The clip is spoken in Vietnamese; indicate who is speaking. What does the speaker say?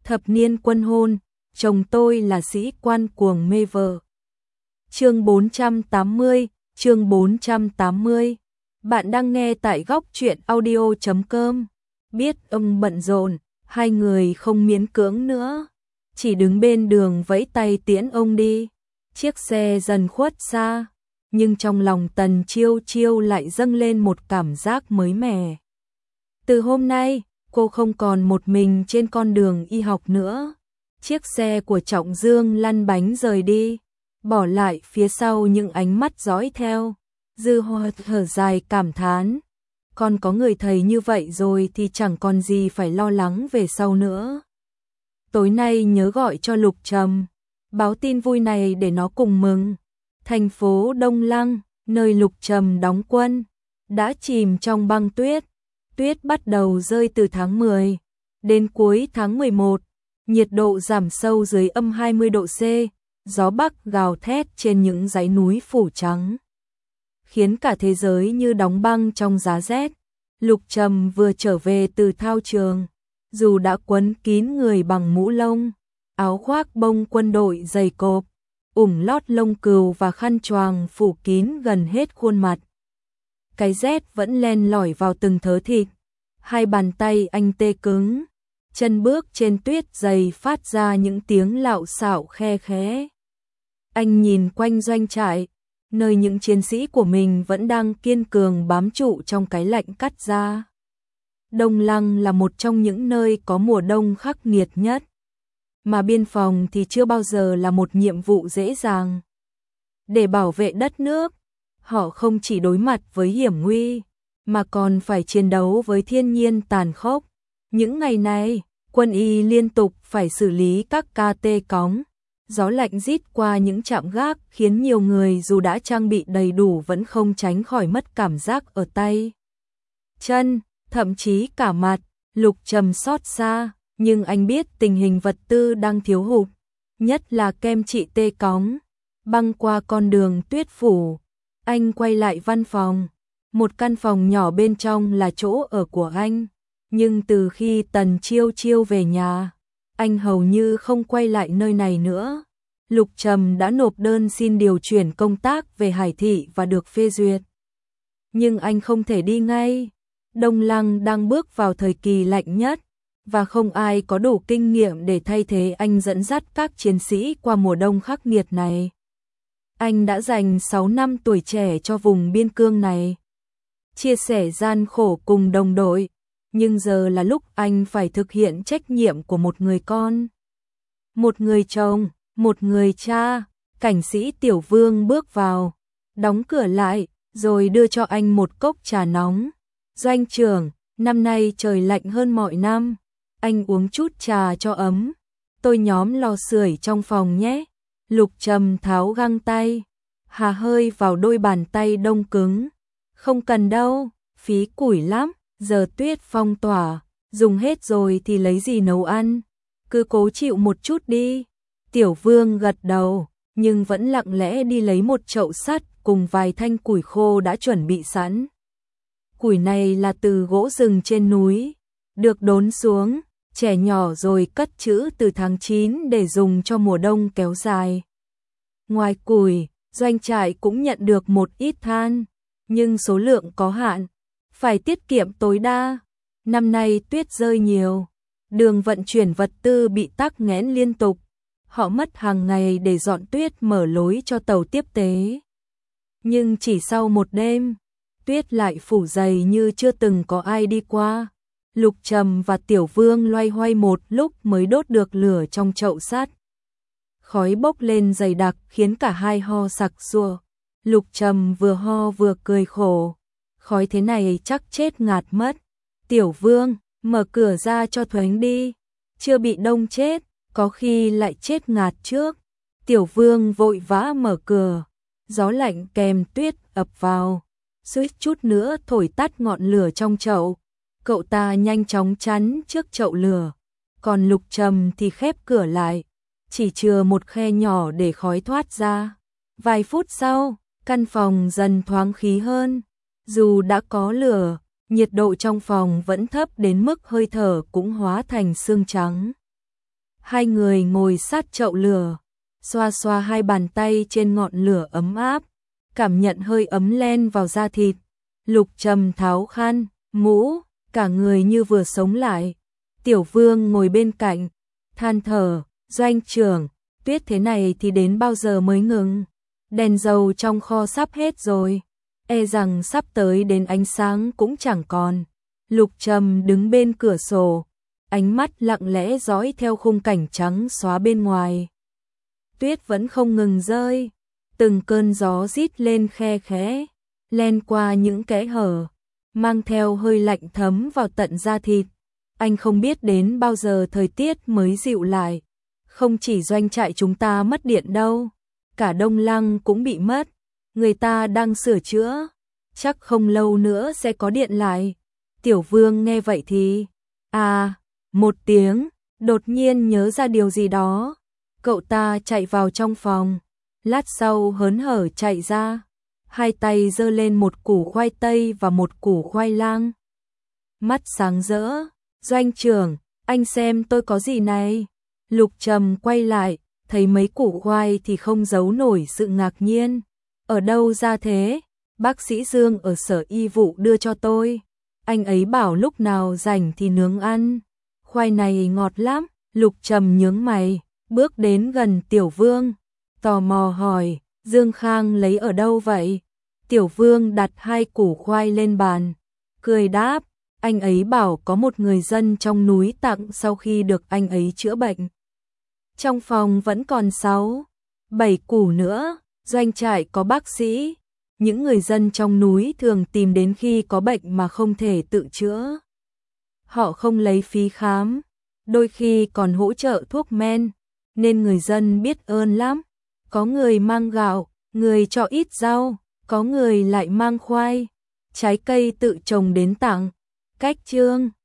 Speaker 1: Thập niên quân hôn, chồng tôi là sĩ quan cuồng mê vợ. Chương 480, chương 480. Bạn đang nghe tại góc truyện audio.com. Biết ông bận rộn, hai người không miễn cưỡng nữa, chỉ đứng bên đường vẫy tay tiễn ông đi. Chiếc xe dần khuất xa, nhưng trong lòng Tần Chiêu Chiêu lại dâng lên một cảm giác mới mẻ. Từ hôm nay, cô không còn một mình trên con đường y học nữa. Chiếc xe của Trọng Dương lăn bánh rời đi, bỏ lại phía sau những ánh mắt dõi theo. Dư Hoa thở dài cảm thán, con có người thầy như vậy rồi thì chẳng còn gì phải lo lắng về sau nữa. Tối nay nhớ gọi cho Lục Trầm, báo tin vui này để nó cùng mừng. Thành phố Đông Lăng, nơi Lục Trầm đóng quân, đã chìm trong băng tuyết. Tuyết bắt đầu rơi từ tháng 10 đến cuối tháng 11, nhiệt độ giảm sâu dưới âm 20 độ C, gió bắc gào thét trên những dãy núi phủ trắng, khiến cả thế giới như đóng băng trong giá rét. Lục Trầm vừa trở về từ thao trường, dù đã quấn kín người bằng mũ lông, áo khoác bông quân đội dày cộp, ủng lót lông cừu và khăn choàng phủ kín gần hết khuôn mặt. Cái rét vẫn len lỏi vào từng thớ thịt, hai bàn tay anh tê cứng, chân bước trên tuyết dày phát ra những tiếng lạo xạo khe khẽ. Anh nhìn quanh doanh trại, nơi những chiến sĩ của mình vẫn đang kiên cường bám trụ trong cái lạnh cắt da. Đông Lăng là một trong những nơi có mùa đông khắc nghiệt nhất, mà biên phòng thì chưa bao giờ là một nhiệm vụ dễ dàng. Để bảo vệ đất nước, họ không chỉ đối mặt với hiểm nguy, mà còn phải chiến đấu với thiên nhiên tàn khốc. Những ngày này, quân y liên tục phải xử lý các ca tê cóng. Gió lạnh rít qua những trạm gác khiến nhiều người dù đã trang bị đầy đủ vẫn không tránh khỏi mất cảm giác ở tay, chân, thậm chí cả mặt. Lục Trầm xót xa, nhưng anh biết tình hình vật tư đang thiếu hụt, nhất là kem trị tê cóng. Băng qua con đường tuyết phủ, anh quay lại văn phòng. Một căn phòng nhỏ bên trong là chỗ ở của anh, nhưng từ khi Tần Chiêu Chiêu về nhà, anh hầu như không quay lại nơi này nữa. Lục Trầm đã nộp đơn xin điều chuyển công tác về Hải Thị và được phê duyệt. Nhưng anh không thể đi ngay. Đông Lăng đang bước vào thời kỳ lạnh nhất, và không ai có đủ kinh nghiệm để thay thế anh dẫn dắt các chiến sĩ qua mùa đông khắc nghiệt này. Anh đã dành 6 năm tuổi trẻ cho vùng biên cương này, chia sẻ gian khổ cùng đồng đội, nhưng giờ là lúc anh phải thực hiện trách nhiệm của một người con, một người chồng, một người cha. Cảnh sĩ Tiểu Vương bước vào, đóng cửa lại, rồi đưa cho anh một cốc trà nóng. Doanh trưởng, năm nay trời lạnh hơn mọi năm, anh uống chút trà cho ấm. Tôi nhóm lò sưởi trong phòng nhé. Lục Trầm tháo găng tay, hà hơi vào đôi bàn tay đông cứng. Không cần đâu, phí củi lắm, giờ tuyết phong tỏa, dùng hết rồi thì lấy gì nấu ăn, cứ cố chịu một chút đi. Tiểu Vương gật đầu, nhưng vẫn lặng lẽ đi lấy một chậu sắt cùng vài thanh củi khô đã chuẩn bị sẵn. Củi này là từ gỗ rừng trên núi, được đốn xuống, chẻ nhỏ rồi cất trữ từ tháng 9 để dùng cho mùa đông kéo dài. Ngoài củi, doanh trại cũng nhận được một ít than, nhưng số lượng có hạn, phải tiết kiệm tối đa. Năm nay tuyết rơi nhiều, đường vận chuyển vật tư bị tắc nghẽn liên tục. Họ mất hàng ngày để dọn tuyết mở lối cho tàu tiếp tế. Nhưng chỉ sau một đêm, tuyết lại phủ dày như chưa từng có ai đi qua. Lục Trầm và Tiểu Vương loay hoay một lúc mới đốt được lửa trong chậu sắt. Khói bốc lên dày đặc khiến cả hai ho sặc sụa. Lục Trầm vừa ho vừa cười khổ. Khói thế này chắc chết ngạt mất. Tiểu Vương, mở cửa ra cho thoáng đi. Chưa bị đông chết, có khi lại chết ngạt trước. Tiểu Vương vội vã mở cửa. Gió lạnh kèm tuyết ập vào, suýt chút nữa thổi tắt ngọn lửa trong chậu. Cậu ta nhanh chóng chắn trước chậu lửa, còn Lục Trầm thì khép cửa lại, chỉ chừa một khe nhỏ để khói thoát ra. Vài phút sau, căn phòng dần thoáng khí hơn. Dù đã có lửa, nhiệt độ trong phòng vẫn thấp đến mức hơi thở cũng hóa thành sương trắng. Hai người ngồi sát chậu lửa, xoa xoa hai bàn tay trên ngọn lửa ấm áp, cảm nhận hơi ấm len vào da thịt. Lục Trầm tháo khăn, mũ, cả người như vừa sống lại. Tiểu Vương ngồi bên cạnh, than thở, Doanh trưởng, tuyết thế này thì đến bao giờ mới ngừng? Đèn dầu trong kho sắp hết rồi, e rằng sắp tới đến ánh sáng cũng chẳng còn. Lục Trầm đứng bên cửa sổ, ánh mắt lặng lẽ dõi theo khung cảnh trắng xóa bên ngoài. Tuyết vẫn không ngừng rơi, từng cơn gió rít lên khe khẽ, len qua những kẽ hở, mang theo hơi lạnh thấm vào tận da thịt. Anh không biết đến bao giờ thời tiết mới dịu lại. Không chỉ doanh trại chúng ta mất điện đâu, cả Đông Lăng cũng bị mất. Người ta đang sửa chữa, chắc không lâu nữa sẽ có điện lại. Tiểu Vương nghe vậy thì một tiếng, đột nhiên nhớ ra điều gì đó. Cậu ta chạy vào trong phòng, lát sau hớn hở chạy ra, hai tay giơ lên một củ khoai tây và một củ khoai lang. Mắt sáng rỡ, Doanh trưởng, anh xem tôi có gì này. Lục Trầm quay lại, thấy mấy củ khoai thì không giấu nổi sự ngạc nhiên. Ở đâu ra thế? Bác sĩ Dương ở sở y vụ đưa cho tôi. Anh ấy bảo lúc nào rảnh thì nướng ăn. Khoai này ngọt lắm. Lục Trầm nhướng mày, bước đến gần Tiểu Vương, tò mò hỏi, Dương Khang lấy ở đâu vậy? Tiểu Vương đặt hai củ khoai lên bàn, cười đáp, anh ấy bảo có một người dân trong núi tặng sau khi được anh ấy chữa bệnh. Trong phòng vẫn còn 6-7 củ nữa, doanh trại có bác sĩ. Những người dân trong núi thường tìm đến khi có bệnh mà không thể tự chữa. Họ không lấy phí khám, đôi khi còn hỗ trợ thuốc men, nên người dân biết ơn lắm. Có người mang gạo, người cho ít rau, có người lại mang khoai, trái cây tự trồng đến tặng. Cách chương